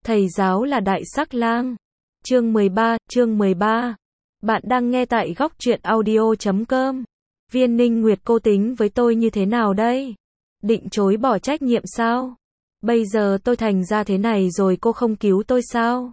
Thầy giáo là đại sắc lang. Chương 13. Bạn đang nghe tại góc truyện audio.com. Viên Ninh Nguyệt, cô tính với tôi như thế nào đây? Định chối bỏ trách nhiệm sao? Bây giờ tôi thành ra thế này rồi cô không cứu tôi sao?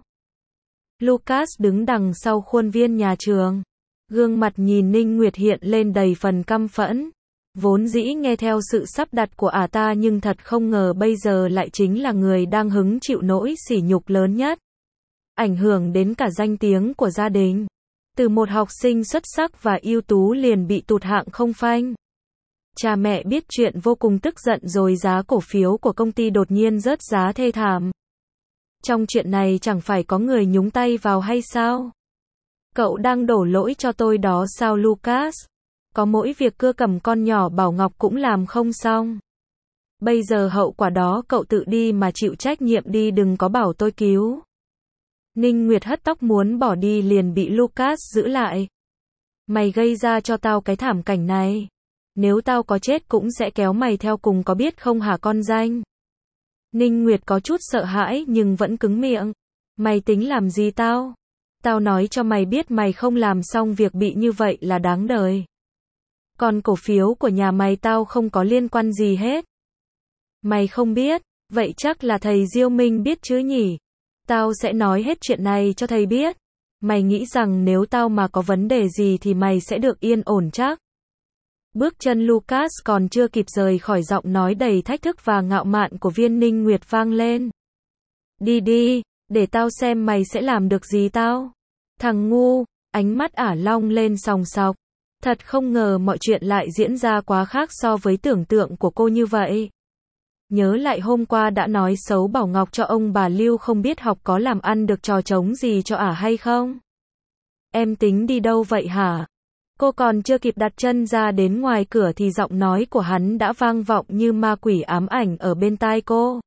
Lucas đứng đằng sau khuôn viên nhà trường. Gương mặt nhìn Ninh Nguyệt hiện lên đầy phần căm phẫn. Vốn dĩ nghe theo sự sắp đặt của ả ta, nhưng thật không ngờ bây giờ lại chính là người đang hứng chịu nỗi sỉ nhục lớn nhất. Ảnh hưởng đến cả danh tiếng của gia đình. Từ một học sinh xuất sắc và ưu tú liền bị tụt hạng không phanh. Cha mẹ biết chuyện vô cùng tức giận rồi giá cổ phiếu của công ty đột nhiên rớt giá thê thảm. Trong chuyện này chẳng phải có người nhúng tay vào hay sao? Cậu đang đổ lỗi cho tôi đó sao Lucas? Có mỗi việc cưa cầm con nhỏ Bảo Ngọc cũng làm không xong. Bây giờ hậu quả đó cậu tự đi mà chịu trách nhiệm đi, đừng có bảo tôi cứu. Ninh Nguyệt hất tóc muốn bỏ đi liền bị Lucas giữ lại. Mày gây ra cho tao cái thảm cảnh này. Nếu tao có chết cũng sẽ kéo mày theo cùng, có biết không hả con danh? Ninh Nguyệt có chút sợ hãi nhưng vẫn cứng miệng. Mày tính làm gì tao? Tao nói cho mày biết, mày không làm xong việc bị như vậy là đáng đời. Còn cổ phiếu của nhà mày tao không có liên quan gì hết. Mày không biết, vậy chắc là thầy Diêu Minh biết chứ nhỉ? Tao sẽ nói hết chuyện này cho thầy biết. Mày nghĩ rằng nếu tao mà có vấn đề gì thì mày sẽ được yên ổn chắc? Bước chân Lucas còn chưa kịp rời khỏi, giọng nói đầy thách thức và ngạo mạn của Viên Ninh Nguyệt vang lên. Đi đi, để tao xem mày sẽ làm được gì tao. Thằng ngu, ánh mắt ả long lên sòng sọc. Thật không ngờ mọi chuyện lại diễn ra quá khác so với tưởng tượng của cô như vậy. Nhớ lại hôm qua đã nói xấu Bảo Ngọc cho ông bà Lưu, không biết học có làm ăn được trò trống gì cho ả hay không? Em tính đi đâu vậy hả? Cô còn chưa kịp đặt chân ra đến ngoài cửa thì giọng nói của hắn đã vang vọng như ma quỷ ám ảnh ở bên tai cô.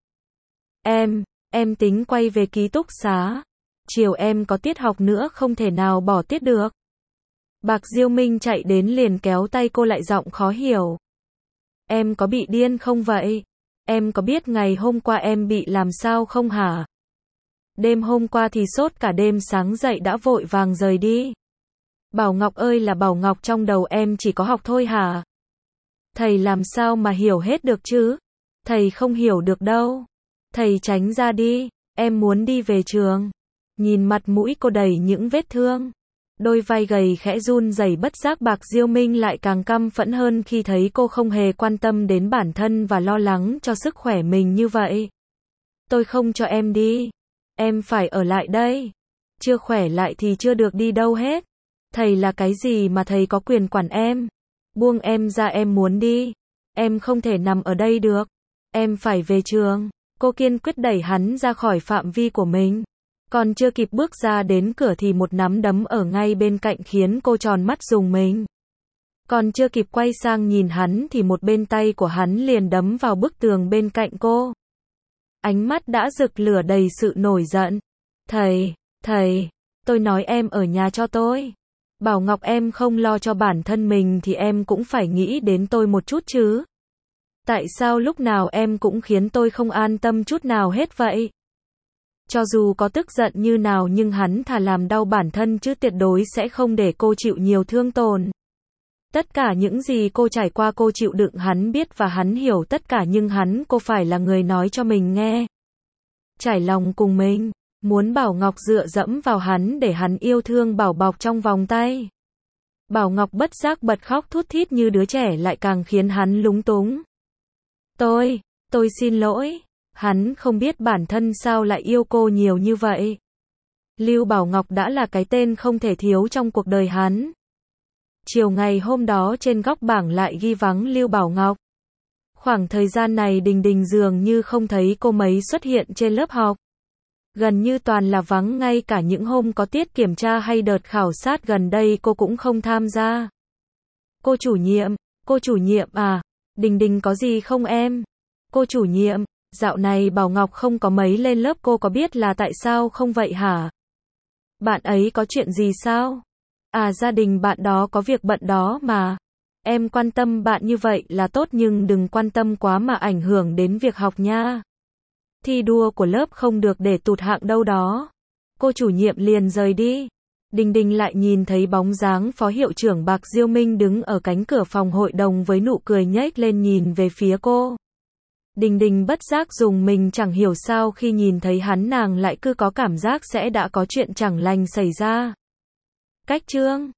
Em tính quay về ký túc xá. Chiều em có tiết học nữa, không thể nào bỏ tiết được. Bạc Diêu Minh chạy đến liền kéo tay cô lại, giọng khó hiểu. Em có bị điên không vậy? Em có biết ngày hôm qua em bị làm sao không hả? Đêm hôm qua thì sốt cả đêm, sáng dậy đã vội vàng rời đi. Bảo Ngọc ơi là Bảo Ngọc, trong đầu em chỉ có học thôi hả? Thầy làm sao mà hiểu hết được chứ? Thầy không hiểu được đâu. Thầy tránh ra đi, em muốn đi về trường. Nhìn mặt mũi cô đầy những vết thương. Đôi vai gầy khẽ run rẩy, bất giác Bạc Diêu Minh lại càng căm phẫn hơn khi thấy cô không hề quan tâm đến bản thân và lo lắng cho sức khỏe mình như vậy. Tôi không cho em đi. Em phải ở lại đây. Chưa khỏe lại thì chưa được đi đâu hết. Thầy là cái gì mà thầy có quyền quản em? Buông em ra, em muốn đi. Em không thể nằm ở đây được. Em phải về trường. Cô kiên quyết đẩy hắn ra khỏi phạm vi của mình. Còn chưa kịp bước ra đến cửa thì một nắm đấm ở ngay bên cạnh khiến cô tròn mắt rùng mình. Còn chưa kịp quay sang nhìn hắn thì một bên tay của hắn liền đấm vào bức tường bên cạnh cô. Ánh mắt đã rực lửa đầy sự nổi giận. Thầy, tôi nói em ở nhà cho tôi. Bảo Ngọc, em không lo cho bản thân mình thì em cũng phải nghĩ đến tôi một chút chứ. Tại sao lúc nào em cũng khiến tôi không an tâm chút nào hết vậy? Cho dù có tức giận như nào nhưng hắn thà làm đau bản thân chứ tuyệt đối sẽ không để cô chịu nhiều thương tổn. Tất cả những gì cô trải qua cô chịu đựng hắn biết và hắn hiểu tất cả, nhưng cô phải là người nói cho mình nghe. Trải lòng cùng mình, muốn Bảo Ngọc dựa dẫm vào hắn để hắn yêu thương bảo bọc trong vòng tay. Bảo Ngọc bất giác bật khóc thút thít như đứa trẻ lại càng khiến hắn lúng túng. Tôi xin lỗi. Hắn không biết bản thân sao lại yêu cô nhiều như vậy. Lưu Bảo Ngọc đã là cái tên không thể thiếu trong cuộc đời hắn. Chiều ngày hôm đó trên góc bảng lại ghi vắng Lưu Bảo Ngọc. Khoảng thời gian này Đình dường như không thấy cô mấy xuất hiện trên lớp học. Gần như toàn là vắng, ngay cả những hôm có tiết kiểm tra hay đợt khảo sát gần đây cô cũng không tham gia. Cô chủ nhiệm à, Đình có gì không em? Cô chủ nhiệm, dạo này Bảo Ngọc không có mấy lên lớp, cô có biết là tại sao không vậy hả? Bạn ấy có chuyện gì sao? À, gia đình bạn đó có việc bận đó mà. Em quan tâm bạn như vậy là tốt nhưng đừng quan tâm quá mà ảnh hưởng đến việc học nha. thi đua của lớp không được để tụt hạng đâu đó. Cô chủ nhiệm liền rời đi. Đình Đình lại nhìn thấy bóng dáng phó hiệu trưởng Bạc Diêu Minh đứng ở cánh cửa phòng hội đồng với nụ cười nhếch lên nhìn về phía cô. Đình Đình bất giác rùng mình, chẳng hiểu sao khi nhìn thấy hắn nàng lại cứ có cảm giác sẽ đã có chuyện chẳng lành xảy ra. Cách chương